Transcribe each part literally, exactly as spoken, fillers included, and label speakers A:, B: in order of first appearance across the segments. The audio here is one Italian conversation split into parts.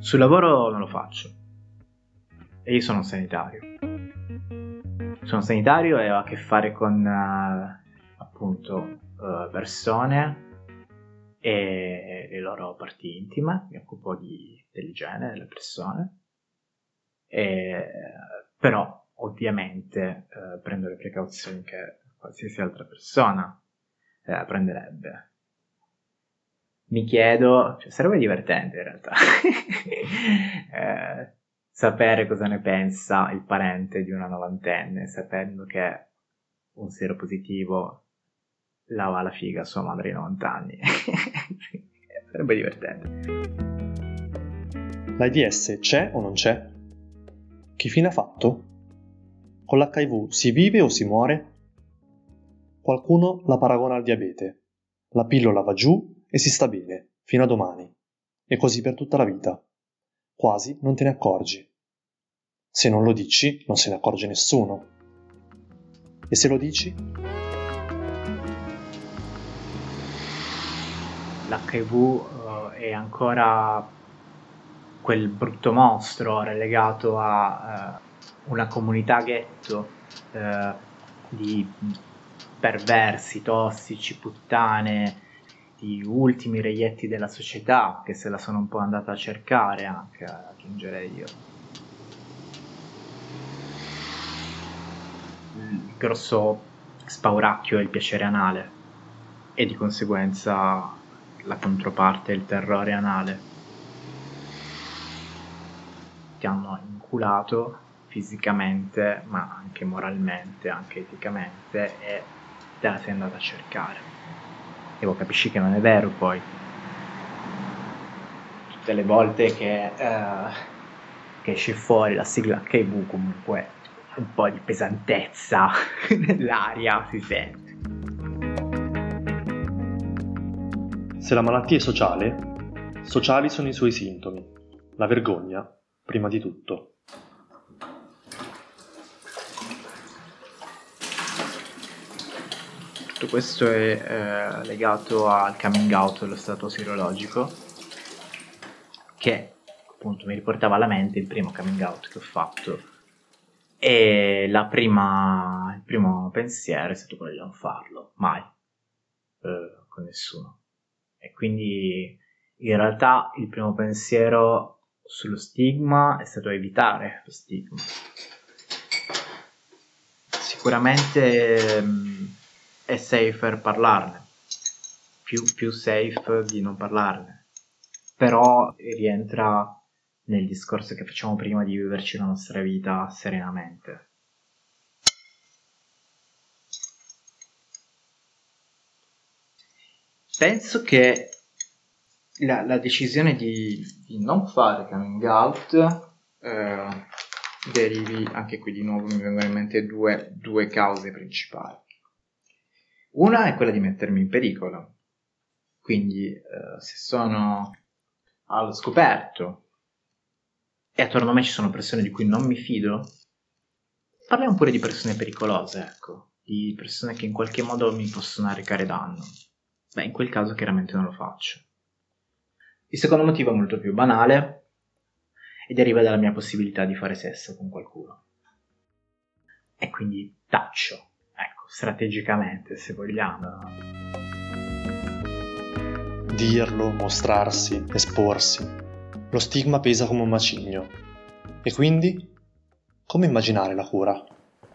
A: Sul lavoro non lo faccio. E io sono un sanitario. Sono sanitario e ho a che fare con uh, appunto uh, persone e le loro parti intime. Mi occupo di, dell'igiene delle persone. E, però ovviamente uh, prendo le precauzioni che qualsiasi altra persona uh, prenderebbe. Mi chiedo, cioè sarebbe divertente in realtà, eh, sapere cosa ne pensa il parente di una novantenne, sapendo che un seropositivo lava la figa a sua madre di novanta anni. Sarebbe divertente.
B: L'AIDS c'è o non c'è? Che fine ha fatto? Con l'H I V si vive o si muore? Qualcuno la paragona al diabete. La pillola va giù e si sta bene, fino a domani. E così per tutta la vita. Quasi non te ne accorgi. Se non lo dici, non se ne accorge nessuno. E se lo dici?
A: L'H I V uh, è ancora quel brutto mostro relegato a uh, una comunità ghetto uh, di perversi, tossici, puttane, di ultimi reietti della società che se la sono un po' andata a cercare, anche aggiungerei io. Il grosso spauracchio è il piacere anale e di conseguenza la controparte è il terrore anale. Ti hanno inculato fisicamente, ma anche moralmente, anche eticamente, e te la sei andata a cercare. E poi capisci che non è vero poi. Tutte le volte che, uh, che esce fuori la sigla H I V, comunque un po' di pesantezza nell'aria si sente.
B: Se la malattia è sociale, sociali sono i suoi sintomi. La vergogna, prima di tutto.
A: Tutto questo è eh, legato al coming out dello stato sierologico, che appunto mi riportava alla mente il primo coming out che ho fatto, e la prima, il primo pensiero è stato quello di non farlo mai eh, con nessuno. E quindi in realtà il primo pensiero sullo stigma è stato evitare lo stigma. Sicuramente mh, è safer parlarne, più, più safe di non parlarne, però rientra nel discorso che facciamo prima di viverci la nostra vita serenamente. Penso che la, la decisione di, di non fare coming out eh, derivi, anche qui di nuovo mi vengono in mente due, due cause principali. Una è quella di mettermi in pericolo, quindi eh, se sono allo scoperto e attorno a me ci sono persone di cui non mi fido, parliamo pure di persone pericolose, ecco, di persone che in qualche modo mi possono arrecare danno. Beh, in quel caso chiaramente non lo faccio. Il secondo motivo è molto più banale e deriva dalla mia possibilità di fare sesso con qualcuno. E quindi taccio, ecco, strategicamente, se vogliamo.
B: Dirlo, mostrarsi, esporsi. Lo stigma pesa come un macigno. E quindi? Come immaginare la cura?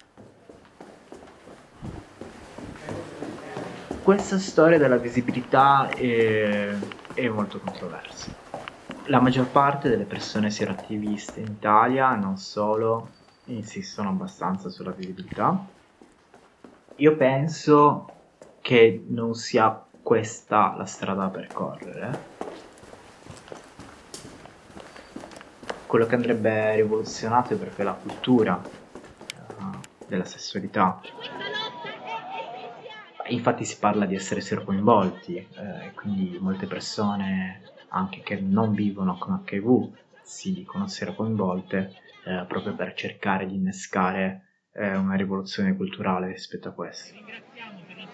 A: Questa storia della visibilità è, è molto controversa. La maggior parte delle persone sieroattiviste in Italia, non solo, insistono abbastanza sulla visibilità. Io penso che non sia questa la strada da percorrere. Quello che andrebbe rivoluzionato è proprio la cultura uh, della sessualità. Infatti si parla di essere serocoinvolti, eh, quindi molte persone, anche che non vivono con H I V, si dicono serocoinvolte eh, proprio per cercare di innescare eh, una rivoluzione culturale rispetto a questo.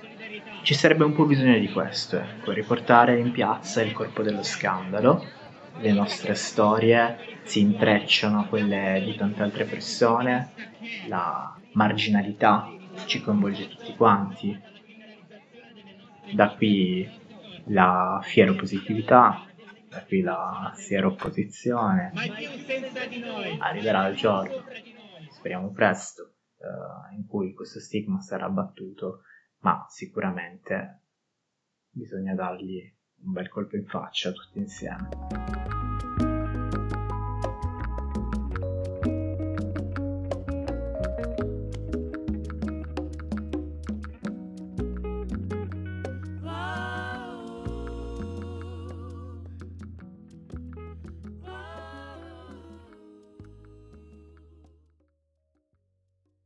A: Ci sarebbe un po' bisogno di questo, ecco, riportare in piazza il corpo dello scandalo le nostre storie si intrecciano a quelle di tante altre persone, la marginalità ci coinvolge tutti quanti, da qui la fieropositività, da qui la sieropposizione. Arriverà il giorno, speriamo presto, eh, in cui questo stigma sarà abbattuto, ma sicuramente bisogna dargli un bel colpo in faccia tutti insieme.